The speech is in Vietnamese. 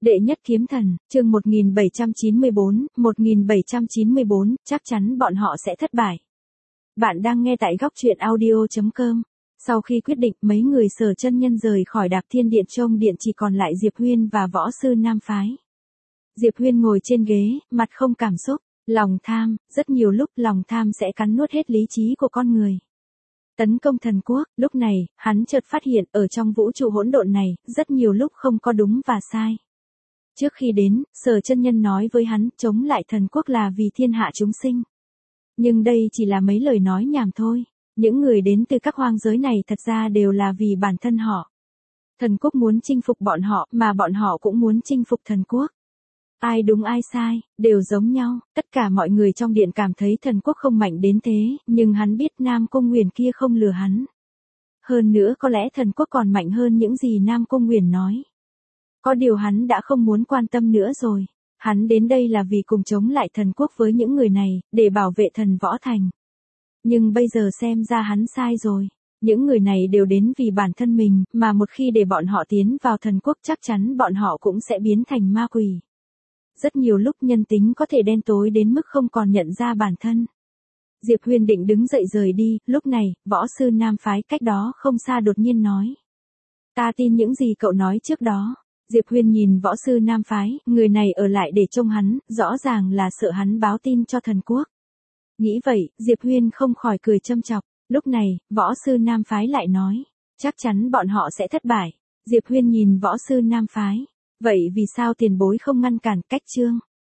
Đệ nhất kiếm thần, chương 1794, chắc chắn bọn họ sẽ thất bại. Bạn đang nghe tại góc truyện audio.com. Sau khi quyết định, mấy người Sở Chân Nhân rời khỏi Đạp Thiên Điện Trông Điện, chỉ còn lại Diệp Huyên và võ sư Nam Phái. Diệp Huyên ngồi trên ghế, mặt không cảm xúc, lòng tham, rất nhiều lúc lòng tham sẽ cắn nuốt hết lý trí của con người. Tấn công thần quốc, lúc này, hắn chợt phát hiện ở trong vũ trụ hỗn độn này, rất nhiều lúc không có đúng và sai. Trước khi đến, Sở Chân Nhân nói với hắn, chống lại thần quốc là vì thiên hạ chúng sinh. Nhưng đây chỉ là mấy lời nói nhảm thôi. Những người đến từ các hoang giới này thật ra đều là vì bản thân họ. Thần quốc muốn chinh phục bọn họ, mà bọn họ cũng muốn chinh phục thần quốc. Ai đúng ai sai, đều giống nhau. Tất cả mọi người trong điện cảm thấy thần quốc không mạnh đến thế, nhưng hắn biết Nam Cung Nguyền kia không lừa hắn. Hơn nữa có lẽ thần quốc còn mạnh hơn những gì Nam Cung Nguyền nói. Có điều hắn đã không muốn quan tâm nữa rồi. Hắn đến đây là vì cùng chống lại thần quốc với những người này, để bảo vệ thần võ thành. Nhưng bây giờ xem ra hắn sai rồi. Những người này đều đến vì bản thân mình, mà một khi để bọn họ tiến vào thần quốc chắc chắn bọn họ cũng sẽ biến thành ma quỷ. Rất nhiều lúc nhân tính có thể đen tối đến mức không còn nhận ra bản thân. Diệp Huyên định đứng dậy rời đi, lúc này, võ sư Nam Phái cách đó không xa đột nhiên nói. Ta tin những gì cậu nói trước đó. Diệp Huyên nhìn võ sư Nam Phái, người này ở lại để trông hắn, rõ ràng là sợ hắn báo tin cho thần quốc. Nghĩ vậy, Diệp Huyên không khỏi cười châm chọc. Lúc này, võ sư Nam Phái lại nói, chắc chắn bọn họ sẽ thất bại. Diệp Huyên nhìn võ sư Nam Phái, vậy vì sao tiền bối không ngăn cản cách chương?